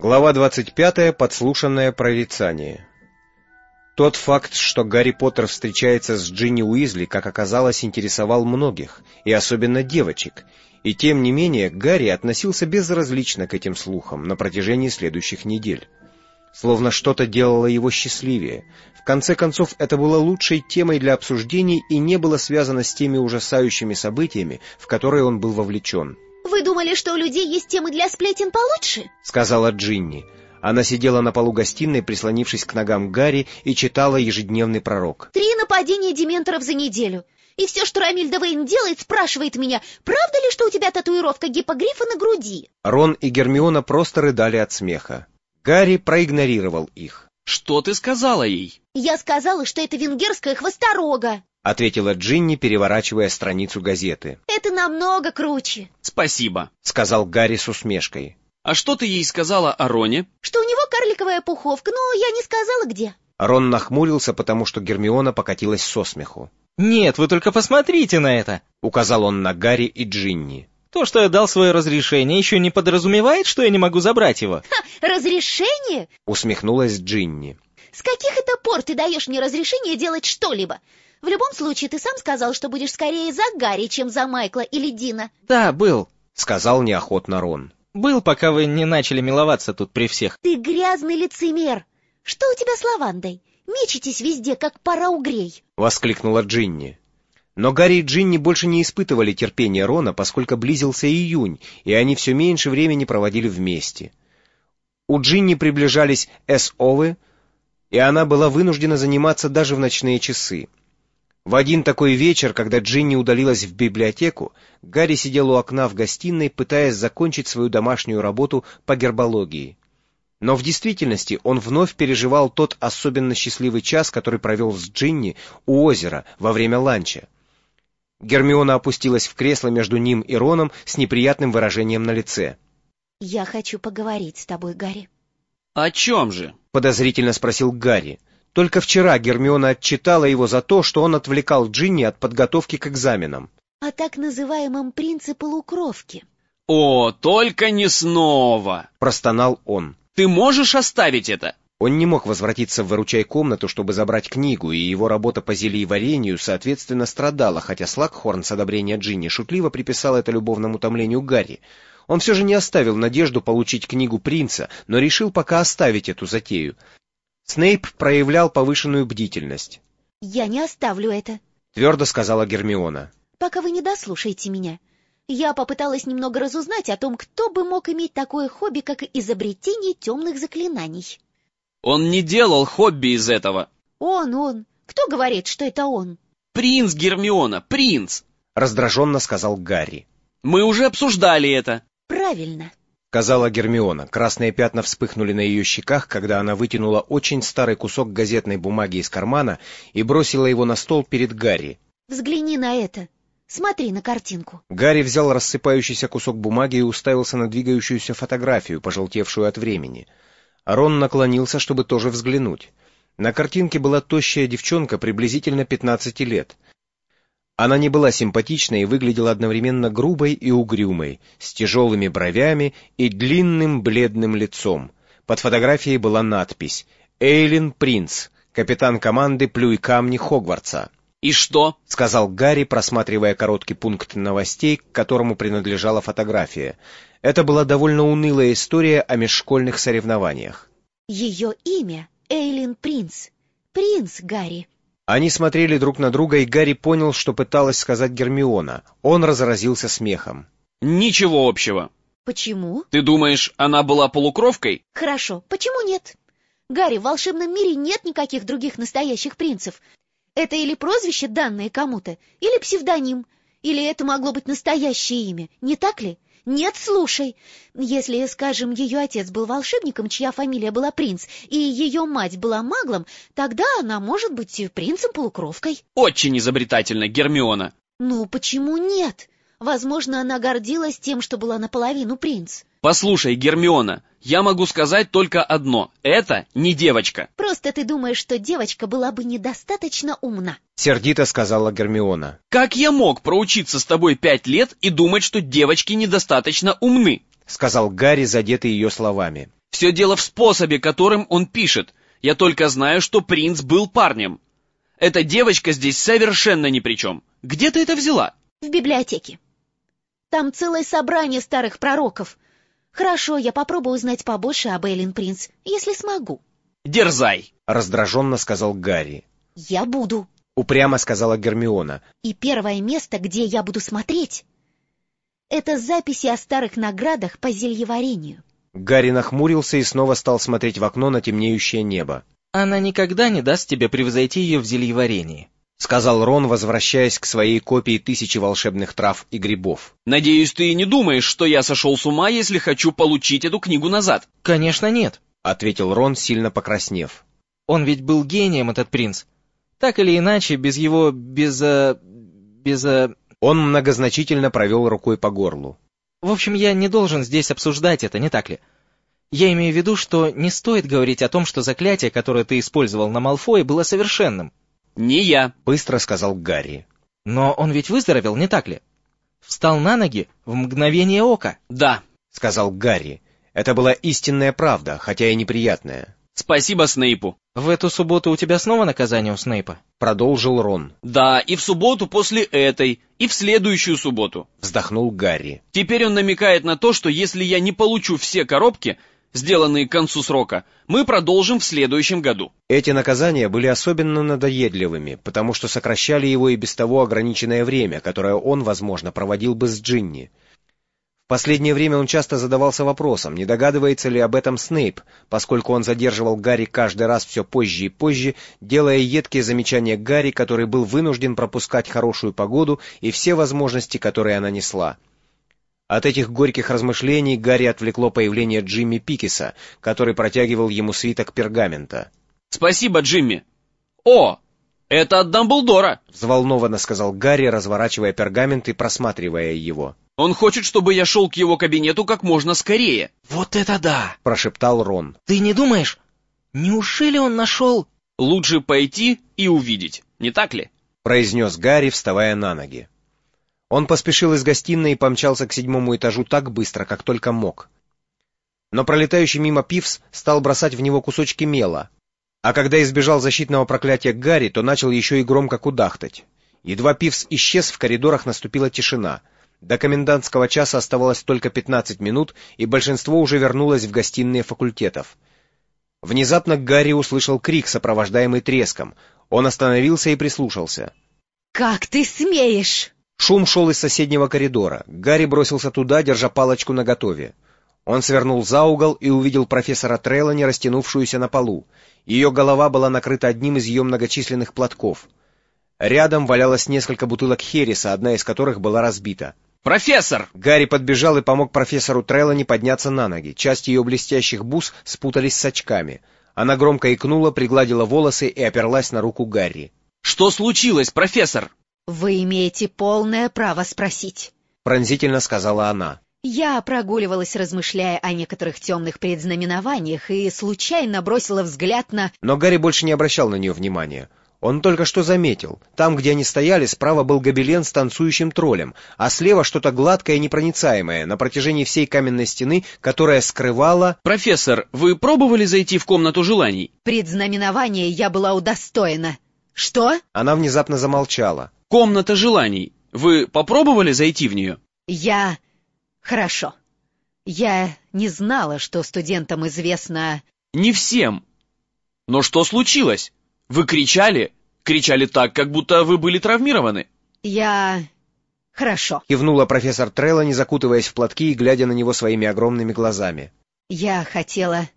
Глава 25. Подслушанное прорицание. Тот факт, что Гарри Поттер встречается с Джинни Уизли, как оказалось, интересовал многих, и особенно девочек, и тем не менее Гарри относился безразлично к этим слухам на протяжении следующих недель. Словно что-то делало его счастливее. В конце концов, это было лучшей темой для обсуждений и не было связано с теми ужасающими событиями, в которые он был вовлечен. «Вы думали, что у людей есть темы для сплетен получше?» — сказала Джинни. Она сидела на полу гостиной, прислонившись к ногам Гарри, и читала ежедневный пророк. 3 нападения дементоров за неделю. И все, что Ромильда Вейн делает, спрашивает меня, правда ли, что у тебя татуировка гиппогрифа на груди? Рон и Гермиона просто рыдали от смеха. Гарри проигнорировал их. «Что ты сказала ей?» «Я сказала, что это венгерская хвосторога», — ответила Джинни, переворачивая страницу газеты. «Это намного круче», — «Спасибо», — сказал Гарри с усмешкой. «А что ты ей сказала о Роне?» «Что у него карликовая пуховка, но я не сказала, где». Рон нахмурился, потому что Гермиона покатилась со смеху. «Нет, вы только посмотрите на это!» — указал он на Гарри и Джинни. «То, что я дал свое разрешение, еще не подразумевает, что я не могу забрать его». «Разрешение?» — усмехнулась Джинни. «С каких это пор ты даешь мне разрешение делать что-либо? В любом случае, ты сам сказал, что будешь скорее за Гарри, чем за Майкла или Дина». «Да, был», — сказал неохотно Рон. «Был, пока вы не начали миловаться тут при всех». «Ты грязный лицемер! Что у тебя с лавандой? Мечетесь везде, как пара угрей!» — воскликнула Джинни. Но Гарри и Джинни больше не испытывали терпения Рона, поскольку близился июнь, и они все меньше времени проводили вместе. У Джинни приближались эс-овы, и она была вынуждена заниматься даже в ночные часы. В один такой вечер, когда Джинни удалилась в библиотеку, Гарри сидел у окна в гостиной, пытаясь закончить свою домашнюю работу по гербологии. Но в действительности он вновь переживал тот особенно счастливый час, который провел с Джинни у озера во время ланча. Гермиона опустилась в кресло между ним и Роном с неприятным выражением на лице. «Я хочу поговорить с тобой, Гарри». «О чем же?» — подозрительно спросил Гарри. Только вчера Гермиона отчитала его за то, что он отвлекал Джинни от подготовки к экзаменам. «О так называемом принце полукровки». «О, только не снова!» — простонал он. «Ты можешь оставить это?» Он не мог возвратиться в выручай-комнату, чтобы забрать книгу, и его работа по зельеварению, соответственно, страдала, хотя Слакхорн с одобрения Джинни шутливо приписал это любовному томлению Гарри. Он все же не оставил надежду получить книгу принца, но решил пока оставить эту затею. Снейп проявлял повышенную бдительность. «Я не оставлю это», — твердо сказала Гермиона. «пока вы не дослушаете меня. Я попыталась немного разузнать о том, кто бы мог иметь такое хобби, как изобретение темных заклинаний». «Он не делал хобби из этого». Он. Кто говорит, что это он?» «Принц, Гермиона, принц!» — раздраженно сказал Гарри. «Мы уже обсуждали это». «Правильно», — сказала Гермиона. Красные пятна вспыхнули на ее щеках, когда она вытянула очень старый кусок газетной бумаги из кармана и бросила его на стол перед Гарри. «Взгляни на это. Смотри на картинку». Гарри взял рассыпающийся кусок бумаги и уставился на двигающуюся фотографию, пожелтевшую от времени. Рон наклонился, чтобы тоже взглянуть. На картинке была тощая девчонка приблизительно 15 лет. Она не была симпатичной и выглядела одновременно грубой и угрюмой, с тяжелыми бровями и длинным бледным лицом. Под фотографией была надпись «Эйлин Принц, капитан команды «Плюй камни» Хогвартса». «И что?» — сказал Гарри, просматривая короткий пункт новостей, к которому принадлежала фотография. Это была довольно унылая история о межшкольных соревнованиях. «Ее имя Эйлин Принц. Принц, Гарри». Они смотрели друг на друга, и Гарри понял, что пыталась сказать Гермиона. Он разразился смехом. «Ничего общего». «Почему?» «Ты думаешь, она была полукровкой?» «Хорошо, почему нет? Гарри, в волшебном мире нет никаких других настоящих принцев. Это или прозвище, данное кому-то, или псевдоним, или это могло быть настоящее имя, не так ли? Нет, слушай, если, скажем, ее отец был волшебником, чья фамилия была Принц, и ее мать была маглом, тогда она может быть принцем-полукровкой». «Очень изобретательно, Гермиона». «Ну, почему нет? Возможно, она гордилась тем, что была наполовину принц». «Послушай, Гермиона, я могу сказать только одно. Это не девочка». «Просто ты думаешь, что девочка была бы недостаточно умна», — сердито сказала Гермиона. «Как я мог проучиться с тобой 5 лет и думать, что девочки недостаточно умны?» — сказал Гарри, задетый ее словами. Все дело в способе, которым он пишет. Я только знаю, что принц был парнем. Эта девочка здесь совершенно ни при чем. Где ты это взяла? В библиотеке. Там целое собрание старых пророков. Хорошо, я попробую узнать побольше об Эйлин Принц, если смогу. Дерзай. Раздраженно сказал Гарри. Я буду. Упрямо сказала Гермиона. И первое место, где я буду смотреть, это записи о старых наградах по зельеварению. Гарри нахмурился и снова стал смотреть в окно на темнеющее небо. Она никогда не даст тебе превзойти ее в зельеварении. — сказал Рон, возвращаясь к своей копии 1000 волшебных трав и грибов. Надеюсь, ты не думаешь, что я сошел с ума, если хочу получить эту книгу назад. Конечно, нет. — ответил Рон, сильно покраснев. Он ведь был гением, этот принц. Так или иначе, без его... Он многозначительно провел рукой по горлу. В общем, я не должен здесь обсуждать это, не так ли? Я имею в виду, что не стоит говорить о том, что заклятие, которое ты использовал на Малфое, было совершенным. Не я. — быстро сказал Гарри. Но он ведь выздоровел, не так ли? Встал на ноги в мгновение ока. Да. — сказал Гарри. Это была истинная правда, хотя и неприятная. Спасибо Снейпу. В эту субботу у тебя снова наказание у Снейпа? Продолжил Рон. Да, и в субботу после этой, и в следующую субботу. Вздохнул Гарри. Теперь он намекает на то, что если я не получу все коробки, сделанные к концу срока, мы продолжим в следующем году. Эти наказания были особенно надоедливыми, потому что сокращали его и без того ограниченное время, которое он, возможно, проводил бы с Джинни. В последнее время он часто задавался вопросом, не догадывается ли об этом Снейп, поскольку он задерживал Гарри каждый раз все позже и позже, делая едкие замечания Гарри, который был вынужден пропускать хорошую погоду и все возможности, которые она несла. От этих горьких размышлений Гарри отвлекло появление Джимми Пикиса, который протягивал ему свиток пергамента. Спасибо, Джимми. О, это от Дамблдора. Взволнованно сказал Гарри, разворачивая пергамент и просматривая его. Он хочет, чтобы я шел к его кабинету как можно скорее. Вот это да! Прошептал Рон. Ты не думаешь? Неужели он нашел... Лучше пойти и увидеть, не так ли? Произнес Гарри, вставая на ноги. Он поспешил из гостиной и помчался к 7-му этажу так быстро, как только мог. Но пролетающий мимо Пивз стал бросать в него кусочки мела, а когда избежал защитного проклятия Гарри, то начал еще и громко кудахтать. Едва Пивз исчез, в коридорах наступила тишина. До комендантского часа оставалось только 15 минут, и большинство уже вернулось в гостиные факультетов. Внезапно Гарри услышал крик, сопровождаемый треском. Он остановился и прислушался. «Как ты смеешь!» Шум шел из соседнего коридора. Гарри бросился туда, держа палочку наготове. Он свернул за угол и увидел профессора Трелани, растянувшуюся на полу. Ее голова была накрыта одним из ее многочисленных платков. Рядом валялось несколько бутылок хереса, одна из которых была разбита. «Профессор!» Гарри подбежал и помог профессору Трелани подняться на ноги. Части ее блестящих бус спутались с очками. Она громко икнула, пригладила волосы и оперлась на руку Гарри. «Что случилось, профессор?» «Вы имеете полное право спросить», — пронзительно сказала она. Я прогуливалась, размышляя о некоторых темных предзнаменованиях, и случайно бросила взгляд на... Но Гарри больше не обращал на нее внимания. Он только что заметил. Там, где они стояли, справа был гобелен с танцующим троллем, а слева что-то гладкое и непроницаемое на протяжении всей каменной стены, которая скрывала... «Профессор, вы пробовали зайти в комнату желаний?» Предзнаменования я была удостоена. Что? Она внезапно замолчала. «Комната желаний. Вы попробовали зайти в нее?» Хорошо. Я не знала, что студентам известно... «Не всем. Но что случилось? Вы кричали? Кричали так, как будто вы были травмированы». Хорошо. Кивнула профессор Трелани, закутываясь в платки и глядя на него своими огромными глазами. Я хотела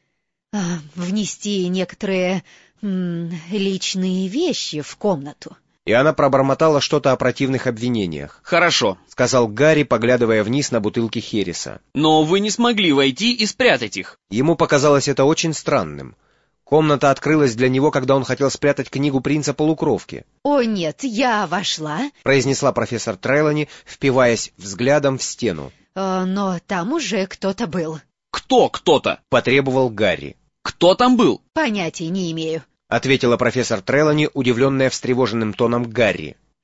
внести некоторые личные вещи в комнату. И она пробормотала что-то о противных обвинениях. «Хорошо», — сказал Гарри, поглядывая вниз на бутылки хереса. «но вы не смогли войти и спрятать их». Ему показалось это очень странным. Комната открылась для него, когда он хотел спрятать книгу принца-полукровки. «О нет, я вошла», — произнесла профессор Трелани, впиваясь взглядом в стену. «но там уже кто-то был». «Кто-то?» — потребовал Гарри. «Кто там был?» «Понятия не имею». — ответила профессор Трелани, удивленная встревоженным тоном Гарри.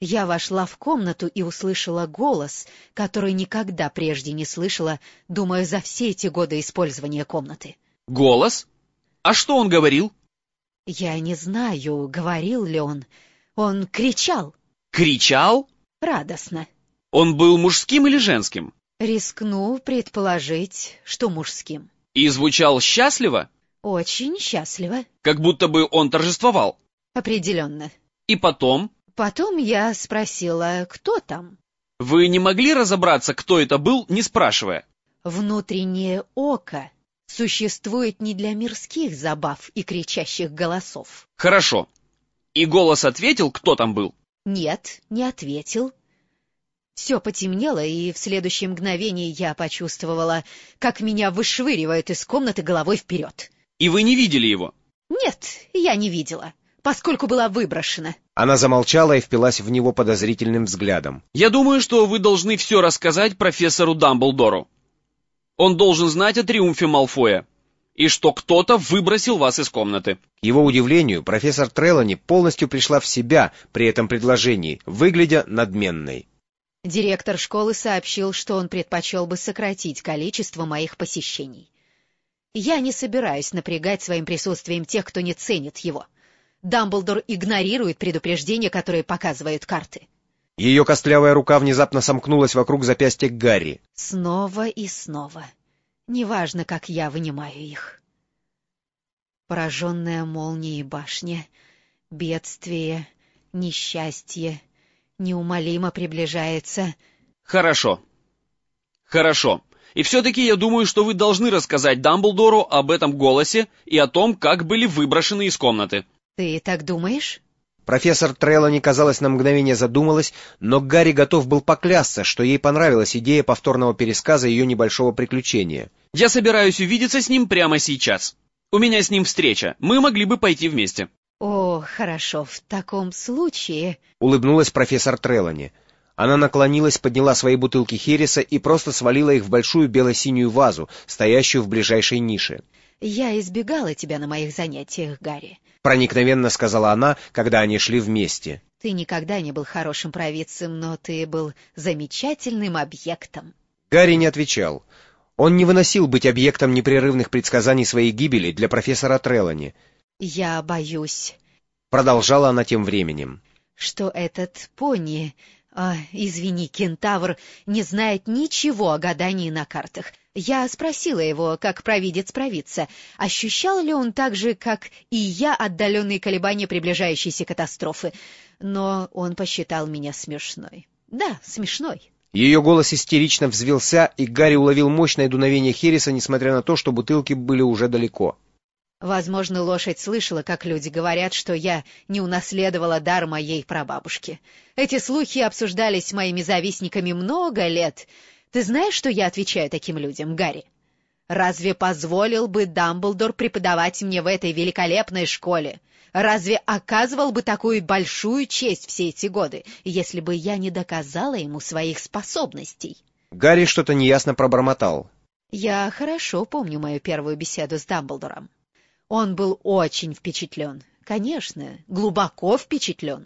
Я вошла в комнату и услышала голос, который никогда прежде не слышала, думаю, за все эти годы использования комнаты. Голос? А что он говорил? Я не знаю, говорил ли он. Он кричал. Кричал? Радостно. Он был мужским или женским? Рискну предположить, что мужским. И звучал счастливо? Очень счастливо. Как будто бы он торжествовал. Определенно. И потом? Потом я спросила, кто там? Вы не могли разобраться, кто это был, не спрашивая? Внутреннее око существует не для мирских забав и кричащих голосов. Хорошо. И голос ответил, кто там был? Нет, не ответил. Все потемнело, и в следующее мгновение я почувствовала, как меня вышвыривают из комнаты головой вперед. И вы не видели его? Нет, я не видела, поскольку была выброшена. Она замолчала и впилась в него подозрительным взглядом. Я думаю, что вы должны все рассказать профессору Дамблдору. Он должен знать о триумфе Малфоя. И что кто-то выбросил вас из комнаты. К его удивлению, профессор Трелани полностью пришла в себя при этом предложении, выглядя надменной. Директор школы сообщил, что он предпочел бы сократить количество моих посещений. Я не собираюсь напрягать своим присутствием тех, кто не ценит его. Дамблдор игнорирует предупреждения, которые показывают карты. Ее костлявая рука внезапно сомкнулась вокруг запястья Гарри. Снова и снова. Неважно, как я вынимаю их. Пораженная молнией башня, бедствие, несчастье неумолимо приближается. Хорошо. Хорошо. И все-таки я думаю, что вы должны рассказать Дамблдору об этом голосе и о том, как были выброшены из комнаты. Ты так думаешь? Профессор Трелани, казалось, на мгновение задумалась, но Гарри готов был поклясться, что ей понравилась идея повторного пересказа ее небольшого приключения. Я собираюсь увидеться с ним прямо сейчас. У меня с ним встреча. Мы могли бы пойти вместе. О, хорошо, в таком случае... Улыбнулась профессор Трелани. Она наклонилась, подняла свои бутылки хереса и просто свалила их в большую бело-синюю вазу, стоящую в ближайшей нише. Я избегала тебя на моих занятиях, Гарри. Проникновенно сказала она, когда они шли вместе. Ты никогда не был хорошим провидцем, но ты был замечательным объектом. Гарри не отвечал. Он не выносил быть объектом непрерывных предсказаний своей гибели для профессора Трелани. Я боюсь, Продолжала она тем временем. что этот пони, извини, кентавр, не знает ничего о гадании на картах. Я спросила его, как провидец провидца, ощущал ли он так же, как и я, отдаленные колебания приближающейся катастрофы, но он посчитал меня смешной. Да, смешной. Ее голос истерично взвился, и Гарри уловил мощное дуновение хереса, несмотря на то, что бутылки были уже далеко. Возможно, лошадь слышала, как люди говорят, что я не унаследовала дар моей прабабушки. Эти слухи обсуждались моими завистниками много лет. Ты знаешь, что я отвечаю таким людям, Гарри? Разве позволил бы Дамблдор преподавать мне в этой великолепной школе? Разве оказывал бы такую большую честь все эти годы, если бы я не доказала ему своих способностей? Гарри что-то неясно пробормотал. Я хорошо помню мою первую беседу с Дамблдором. Он был очень впечатлен. Конечно, глубоко впечатлен.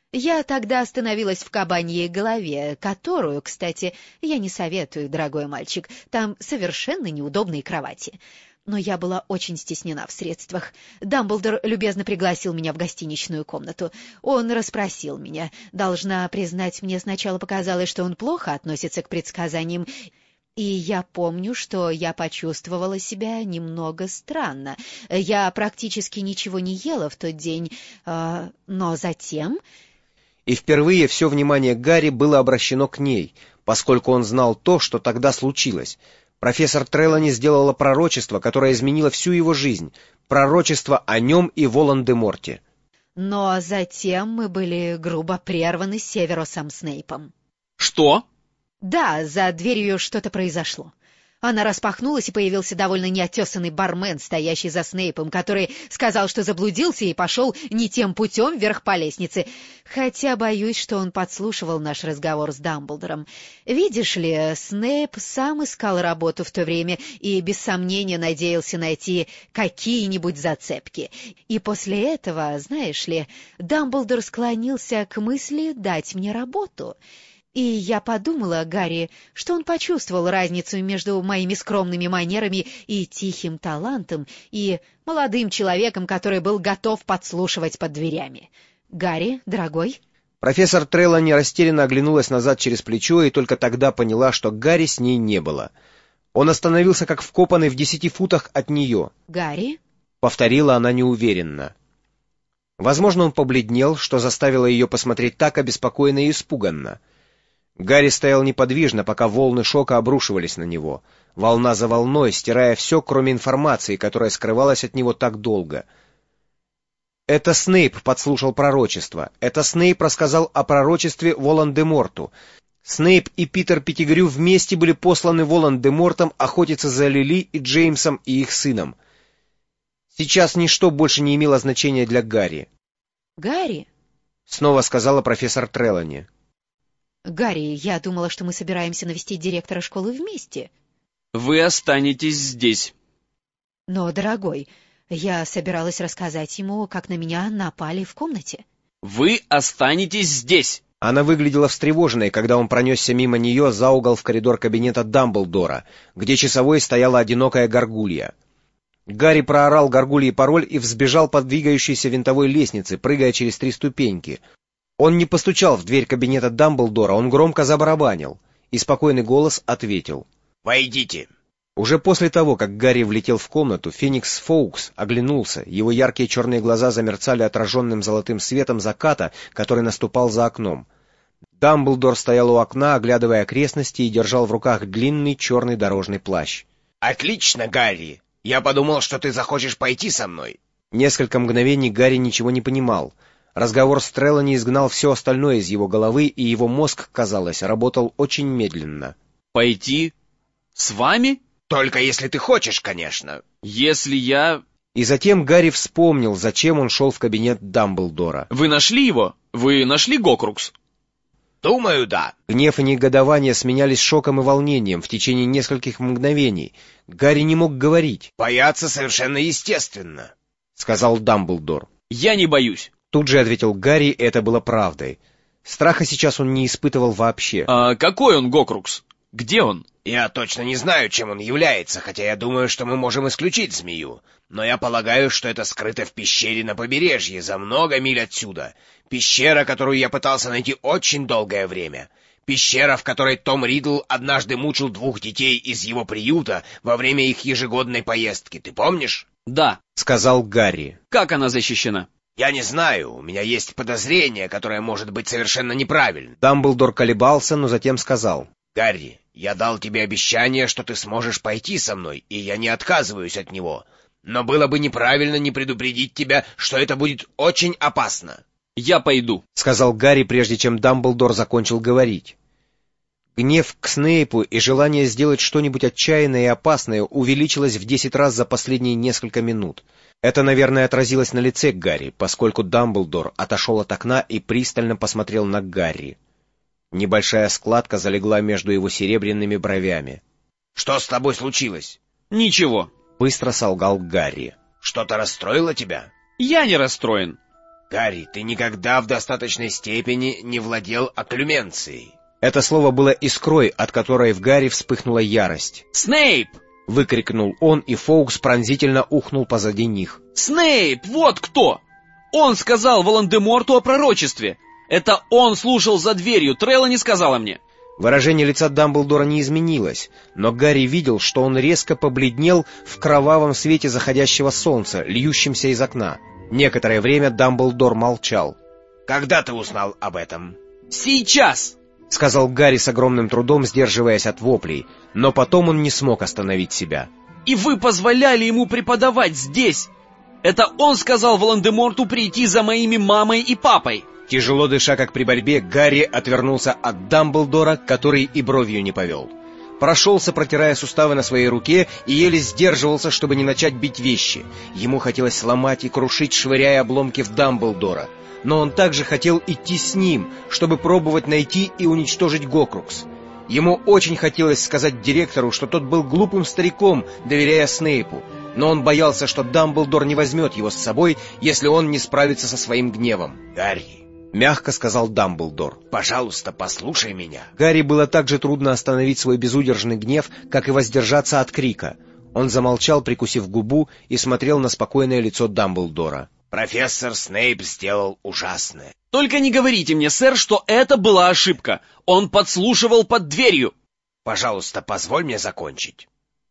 Я тогда остановилась в кабаньей голове, которую, кстати, я не советую, дорогой мальчик, там совершенно неудобные кровати. Но я была очень стеснена в средствах. Дамблдор любезно пригласил меня в гостиничную комнату. Он расспросил меня. Должна признать, мне сначала показалось, что он плохо относится к предсказаниям, и я помню, что я почувствовала себя немного странно. Я практически ничего не ела в тот день, но затем... И впервые все внимание Гарри было обращено к ней, поскольку он знал то, что тогда случилось. Профессор Трелани сделала пророчество, которое изменило всю его жизнь. Пророчество о нем и Волан-де-Морте. Но затем мы были грубо прерваны Северусом Снейпом. Что? Да, за дверью что-то произошло. Она распахнулась, и появился довольно неотесанный бармен, стоящий за Снейпом, который сказал, что заблудился и пошел не тем путем вверх по лестнице, хотя боюсь, что он подслушивал наш разговор с Дамблдором. Видишь ли, Снейп сам искал работу в то время и без сомнения надеялся найти какие-нибудь зацепки. И после этого, знаешь ли, Дамблдор склонился к мысли дать мне работу. И я подумала, Гарри, что он почувствовал разницу между моими скромными манерами и тихим талантом, и молодым человеком, который был готов подслушивать под дверями. Гарри, дорогой? Профессор Трелани растерянно оглянулась назад через плечо и только тогда поняла, что Гарри с ней не было. Он остановился как вкопанный в 10 футах от нее. «Гарри?» — повторила она неуверенно. Возможно, он побледнел, что заставило ее посмотреть так обеспокоенно и испуганно. Гарри стоял неподвижно, пока волны шока обрушивались на него, волна за волной, стирая все, кроме информации, которая скрывалась от него так долго. Это Снейп подслушал пророчество. Это Снейп рассказал о пророчестве Волан-де-Морту. Снейп и Питер Петтигрю вместе были посланы Волан-де-Мортом охотиться за Лили и Джеймсом и их сыном. Сейчас ничто больше не имело значения для Гарри. «Гарри?» — снова сказала профессор Трелани. «Гарри, я думала, что мы собираемся навестить директора школы вместе». «Вы останетесь здесь». «Но, дорогой, я собиралась рассказать ему, как на меня напали в комнате». «Вы останетесь здесь». Она выглядела встревоженной, когда он пронесся мимо нее за угол в коридор кабинета Дамблдора, где часовой стояла одинокая горгулья. Гарри проорал горгулье пароль и взбежал по двигающейся винтовой лестнице, прыгая через 3 ступеньки. Он не постучал в дверь кабинета Дамблдора, он громко забарабанил, и спокойный голос ответил: «Войдите». Уже после того, как Гарри влетел в комнату, Феникс Фоукс оглянулся, его яркие черные глаза замерцали отраженным золотым светом заката, который наступал за окном. Дамблдор стоял у окна, оглядывая окрестности, и держал в руках длинный черный дорожный плащ. «Отлично, Гарри! Я подумал, что ты захочешь пойти со мной». Несколько мгновений Гарри ничего не понимал. Разговор с Трелани изгнал все остальное из его головы, и его мозг, казалось, работал очень медленно. «Пойти? С вами?» «Только если ты хочешь, конечно». «Если я...» И затем Гарри вспомнил, зачем он шел в кабинет Дамблдора. «Вы нашли его? Вы нашли Гокрукс?» «Думаю, да». Гнев и негодование сменялись шоком и волнением в течение нескольких мгновений. Гарри не мог говорить. «Бояться совершенно естественно», — сказал Дамблдор. «Я не боюсь». Тут же ответил Гарри, и это было правдой. Страха сейчас он не испытывал вообще. «А какой он Гокрукс? Где он?» «Я точно не знаю, чем он является, хотя я думаю, что мы можем исключить змею. Но я полагаю, что это скрыто в пещере на побережье, за много миль отсюда. Пещера, которую я пытался найти очень долгое время. Пещера, в которой Том Ридл однажды мучил 2 детей из его приюта во время их ежегодной поездки. Ты помнишь?» «Да», — сказал Гарри. «Как она защищена?» «Я не знаю, у меня есть подозрение, которое может быть совершенно неправильным». Дамблдор колебался, но затем сказал: «Гарри, я дал тебе обещание, что ты сможешь пойти со мной, и я не отказываюсь от него. Но было бы неправильно не предупредить тебя, что это будет очень опасно». «Я пойду», — сказал Гарри, прежде чем Дамблдор закончил говорить. Гнев к Снейпу и желание сделать что-нибудь отчаянное и опасное увеличилось в 10 раз за последние несколько минут. Это, наверное, отразилось на лице Гарри, поскольку Дамблдор отошел от окна и пристально посмотрел на Гарри. Небольшая складка залегла между его серебряными бровями. «Что с тобой случилось?» «Ничего», — быстро солгал Гарри. «Что-то расстроило тебя?» «Я не расстроен». «Гарри, ты никогда в достаточной степени не владел окклюменцией». Это слово было искрой, от которой в Гарри вспыхнула ярость. «Снейп!» — выкрикнул он, и Фоукс пронзительно ухнул позади них. «Снейп! Вот кто! Он сказал Волан-де-Морту о пророчестве! Это он слушал за дверью, Трелани сказала мне!» Выражение лица Дамблдора не изменилось, но Гарри видел, что он резко побледнел в кровавом свете заходящего солнца, льющемся из окна. Некоторое время Дамблдор молчал. «Когда ты узнал об этом?» «Сейчас!» — сказал Гарри с огромным трудом, сдерживаясь от воплей, но потом он не смог остановить себя. «И вы позволяли ему преподавать здесь! Это он сказал Волан-де-Морту прийти за моими мамой и папой!» Тяжело дыша, как при борьбе, Гарри отвернулся от Дамблдора, который и бровью не повел. Прошелся, протирая суставы на своей руке, и еле сдерживался, чтобы не начать бить вещи. Ему хотелось сломать и крушить, швыряя обломки в Дамблдора. Но он также хотел идти с ним, чтобы пробовать найти и уничтожить Гокрукс. Ему очень хотелось сказать директору, что тот был глупым стариком, доверяя Снейпу. Но он боялся, что Дамблдор не возьмет его с собой, если он не справится со своим гневом. «Гарри», — мягко сказал Дамблдор, — «пожалуйста, послушай меня». Гарри было так же трудно остановить свой безудержный гнев, как и воздержаться от крика. Он замолчал, прикусив губу, и смотрел на спокойное лицо Дамблдора. «Профессор Снейп сделал ужасное». Только не говорите мне, сэр, что это была ошибка. Он подслушивал под дверью. «Пожалуйста, позволь мне закончить».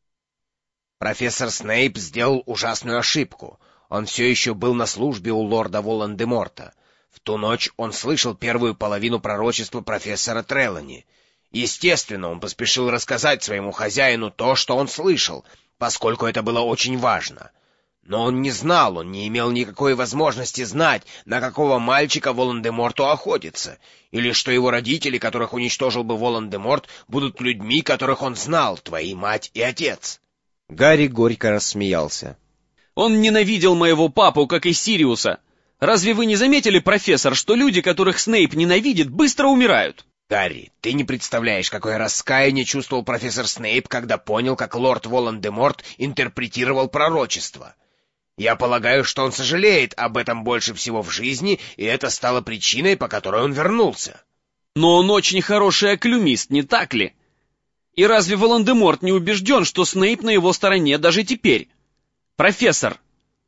Профессор Снейп сделал ужасную ошибку. Он все еще был на службе у лорда Волан-де-Морта. В ту ночь он слышал первую половину пророчества профессора Трелани. Естественно, он поспешил рассказать своему хозяину то, что он слышал, поскольку это было очень важно. Но он не знал, он не имел никакой возможности знать, на какого мальчика Волан-де-Морту охотится, или что его родители, которых уничтожил бы Волан-де-Морт, будут людьми, которых он знал, твои мать и отец. Гарри горько рассмеялся. Он ненавидел моего папу, как и Сириуса. Разве вы не заметили, профессор, что люди, которых Снейп ненавидит, быстро умирают? Гарри, ты не представляешь, какое раскаяние чувствовал профессор Снейп, когда понял, как лорд Волан-де-Морт интерпретировал пророчество. Я полагаю, что он сожалеет об этом больше всего в жизни, и это стало причиной, по которой он вернулся. Но он очень хороший оклюмист, не так ли? И разве Волан-де-Морт не убежден, что Снейп на его стороне даже теперь? Профессор,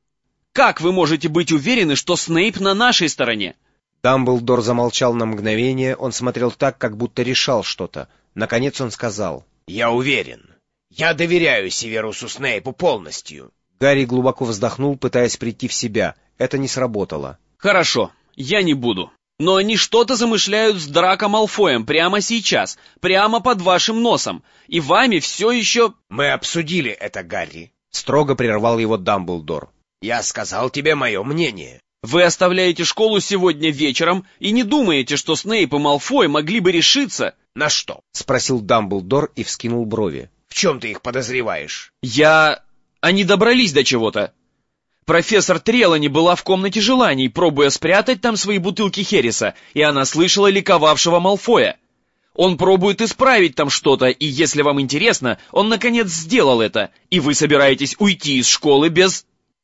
как вы можете быть уверены, что Снейп на нашей стороне? Дамблдор замолчал на мгновение, он смотрел так, как будто решал что-то. Наконец он сказал: «Я уверен. Я доверяю Северусу Снейпу полностью». Гарри глубоко вздохнул, пытаясь прийти в себя. Это не сработало. Хорошо, я не буду. Но они что-то замышляют с Драко Малфоем прямо сейчас, прямо под вашим носом. И вами все еще... «Мы обсудили это, Гарри», — строго прервал его Дамблдор. «Я сказал тебе мое мнение». Вы оставляете школу сегодня вечером и не думаете, что Снейп и Малфой могли бы решиться... «На что?» — спросил Дамблдор и вскинул брови. «В чем ты их подозреваешь?» Они добрались до чего-то. Профессор Трелани была в комнате желаний, пробуя спрятать там свои бутылки Хереса, и она слышала ликовавшего Малфоя. Он пробует исправить там что-то, и если вам интересно, он наконец сделал это, и вы собираетесь уйти из школы без...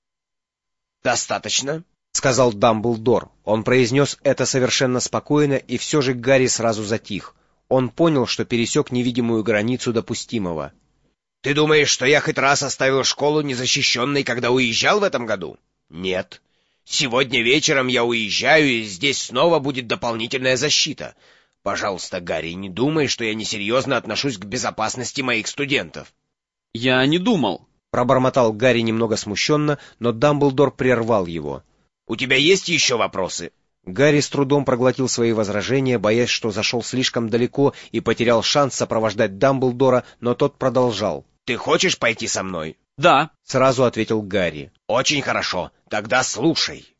«Достаточно», — сказал Дамблдор. Он произнес это совершенно спокойно, и все же Гарри сразу затих. Он понял, что пересек невидимую границу допустимого. «Ты думаешь, что я хоть раз оставил школу незащищенной, когда уезжал в этом году? Нет. Сегодня вечером я уезжаю, и здесь снова будет дополнительная защита. Пожалуйста, Гарри, не думай, что я несерьезно отношусь к безопасности моих студентов». «Я не думал», — пробормотал Гарри немного смущенно, но Дамблдор прервал его. «У тебя есть еще вопросы?» Гарри с трудом проглотил свои возражения, боясь, что зашел слишком далеко и потерял шанс сопровождать Дамблдора, но тот продолжал. «Ты хочешь пойти со мной?» «Да», — сразу ответил Гарри. «Очень хорошо, тогда слушай.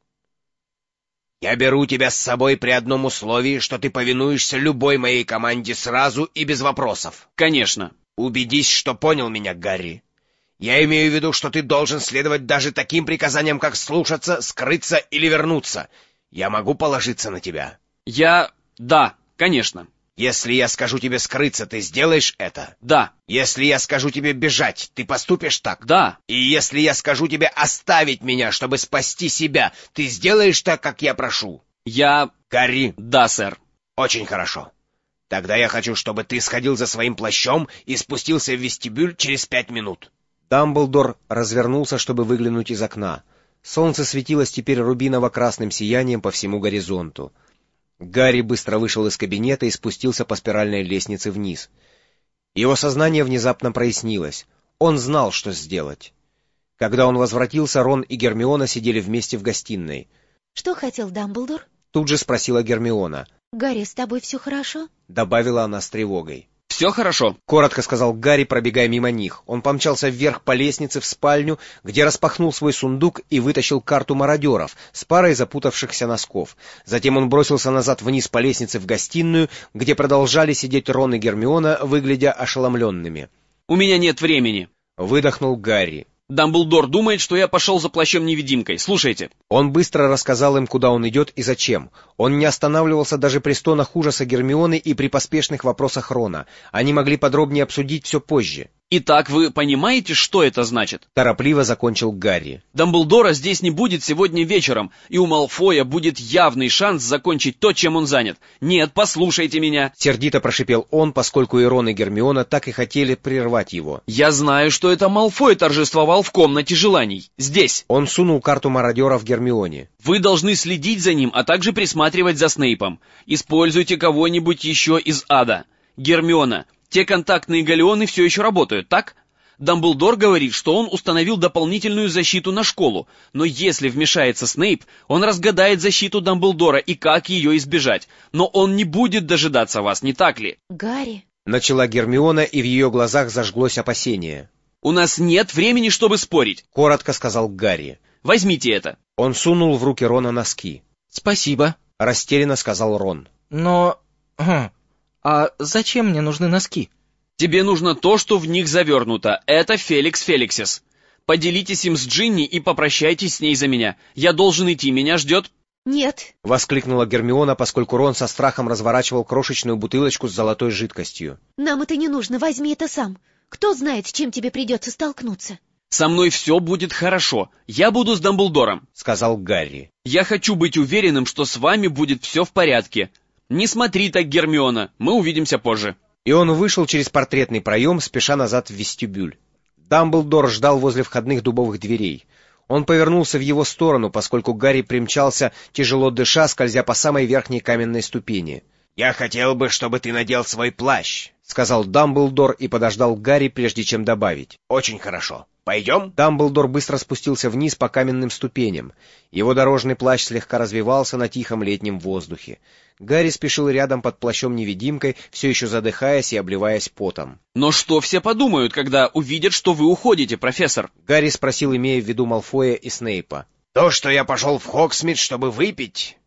Я беру тебя с собой при одном условии, что ты повинуешься любой моей команде сразу и без вопросов». «Конечно». «Убедись, что понял меня, Гарри. Я имею в виду, что ты должен следовать даже таким приказаниям, как слушаться, скрыться или вернуться. Я могу положиться на тебя?» Да, конечно». «Если я скажу тебе скрыться, ты сделаешь это?» «Да». «Если я скажу тебе бежать, ты поступишь так?» «Да». «И если я скажу тебе оставить меня, чтобы спасти себя, ты сделаешь так, как я прошу?» «Гарри?» «Да, сэр». «Очень хорошо. Тогда я хочу, чтобы ты сходил за своим плащом и спустился в вестибюль через 5 минут». Дамблдор развернулся, чтобы выглянуть из окна. Солнце светилось теперь рубиново-красным сиянием по всему горизонту. Гарри быстро вышел из кабинета и спустился по спиральной лестнице вниз. Его сознание внезапно прояснилось. Он знал, что сделать. Когда он возвратился, Рон и Гермиона сидели вместе в гостиной. «Что хотел Дамблдор?» Тут же спросила Гермиона. «Гарри, с тобой все хорошо?» Добавила она с тревогой. Все хорошо. — коротко сказал Гарри, пробегая мимо них. Он помчался вверх по лестнице в спальню, где распахнул свой сундук и вытащил карту мародеров с парой запутавшихся носков. Затем он бросился назад вниз по лестнице в гостиную, где продолжали сидеть Рон и Гермиона, выглядя ошеломленными. У меня нет времени. Выдохнул Гарри. Дамблдор думает, что я пошел за плащом-невидимкой. Слушайте. Он быстро рассказал им, куда он идет и зачем. Он не останавливался даже при стонах ужаса Гермионы и при поспешных вопросах Рона. Они могли подробнее обсудить все позже. Итак, вы понимаете, что это значит? Торопливо закончил Гарри. Дамблдора здесь не будет сегодня вечером, и у Малфоя будет явный шанс закончить то, чем он занят. Нет, послушайте меня. Сердито прошипел он, поскольку и Рон, и Гермиона так и хотели прервать его. Я знаю, что это Малфой торжествовал в комнате желаний. Здесь. Он сунул карту мародеров Гермионе. Вы должны следить за ним, а также присматривать за Снейпом. Используйте кого-нибудь еще из ада. Гермиона, те контактные галеоны все еще работают, так? Дамблдор говорит, что он установил дополнительную защиту на школу, но если вмешается Снейп, он разгадает защиту Дамблдора и как ее избежать. Но он не будет дожидаться вас, не так ли? Гарри. Начала Гермиона, и в ее глазах зажглось опасение. У нас нет времени, чтобы спорить. Коротко сказал Гарри. Возьмите это. Он сунул в руки Рона носки. Спасибо. Растерянно сказал Рон. Но... А зачем мне нужны носки? Тебе нужно то, что в них завернуто. Это Феликс Феликсис. Поделитесь им с Джинни и попрощайтесь с ней за меня. Я должен идти, меня ждет... Нет. Воскликнула Гермиона, поскольку Рон со страхом разворачивал крошечную бутылочку с золотой жидкостью. Нам это не нужно, возьми это сам. Кто знает, с чем тебе придется столкнуться. Со мной все будет хорошо. Я буду с Дамблдором, сказал Гарри. Я хочу быть уверенным, что с вами будет все в порядке. Не смотри так, Гермиона, мы увидимся позже. И он вышел через портретный проем, спеша назад в вестибюль. Дамблдор ждал возле входных дубовых дверей. Он повернулся в его сторону, поскольку Гарри примчался, тяжело дыша, скользя по самой верхней каменной ступени. «Я хотел бы, чтобы ты надел свой плащ», — сказал Дамблдор и подождал Гарри, прежде чем добавить. «Очень хорошо. Пойдем?» Дамблдор быстро спустился вниз по каменным ступеням. Его дорожный плащ слегка развевался на тихом летнем воздухе. Гарри спешил рядом под плащом-невидимкой, все еще задыхаясь и обливаясь потом. «Но что все подумают, когда увидят, что вы уходите, профессор?» Гарри спросил, имея в виду Малфоя и Снейпа. «То, что я пошел в Хогсмит, чтобы выпить.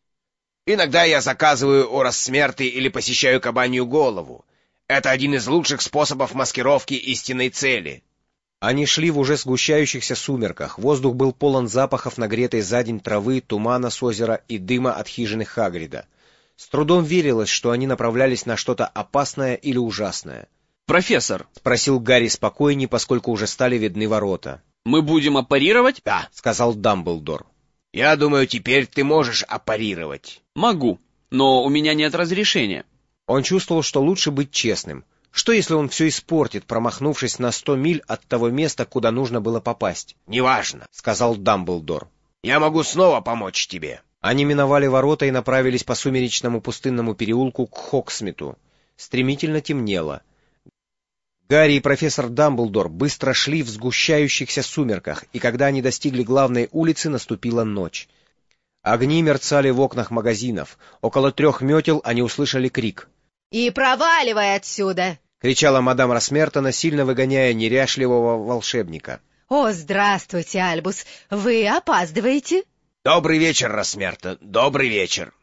Иногда я заказываю Орос Смерти или посещаю Кабанью Голову. Это один из лучших способов маскировки истинной цели». Они шли в уже сгущающихся сумерках. Воздух был полон запахов нагретой за день травы, тумана с озера и дыма от хижины Хагрида. С трудом верилось, что они направлялись на что-то опасное или ужасное. «Профессор», — спросил Гарри спокойней, поскольку уже стали видны ворота. «Мы будем аппарировать?» «Да», — сказал Дамблдор. «Я думаю, теперь ты можешь аппарировать». «Могу, но у меня нет разрешения». Он чувствовал, что лучше быть честным. Что, если он все испортит, промахнувшись на 100 миль от того места, куда нужно было попасть? «Неважно», — сказал Дамблдор. «Я могу снова помочь тебе». Они миновали ворота и направились по сумеречному пустынному переулку к Хогсмиту. Стремительно темнело. Гарри и профессор Дамблдор быстро шли в сгущающихся сумерках, и когда они достигли главной улицы, наступила ночь. Огни мерцали в окнах магазинов. Около 3 метел они услышали крик. «И проваливай отсюда!» — кричала мадам Росмертона, сильно выгоняя неряшливого волшебника. «О, здравствуйте, Альбус! Вы опаздываете?» «Добрый вечер, Росмерта, добрый вечер.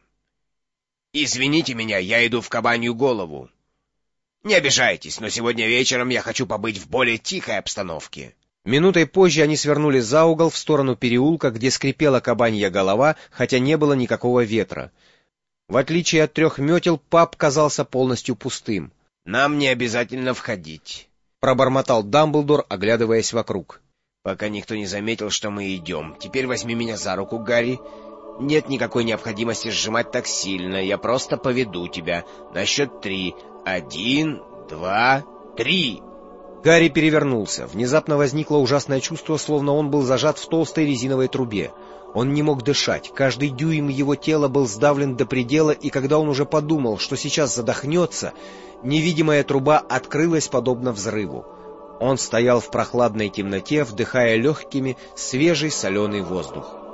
Извините меня, я иду в Кабанью Голову. Не обижайтесь, но сегодня вечером я хочу побыть в более тихой обстановке». Минутой позже они свернули за угол в сторону переулка, где скрипела кабанья голова, хотя не было никакого ветра. В отличие от 3 метел, паб казался полностью пустым. «Нам не обязательно входить», — пробормотал Дамблдор, оглядываясь вокруг. «Пока никто не заметил, что мы идем. Теперь возьми меня за руку, Гарри. Нет никакой необходимости сжимать так сильно. Я просто поведу тебя. На счет 3. 1, 2, 3». Гарри перевернулся. Внезапно возникло ужасное чувство, словно он был зажат в толстой резиновой трубе. Он не мог дышать. Каждый дюйм его тела был сдавлен до предела, и когда он уже подумал, что сейчас задохнется, невидимая труба открылась подобно взрыву. Он стоял в прохладной темноте, вдыхая легкими свежий соленый воздух.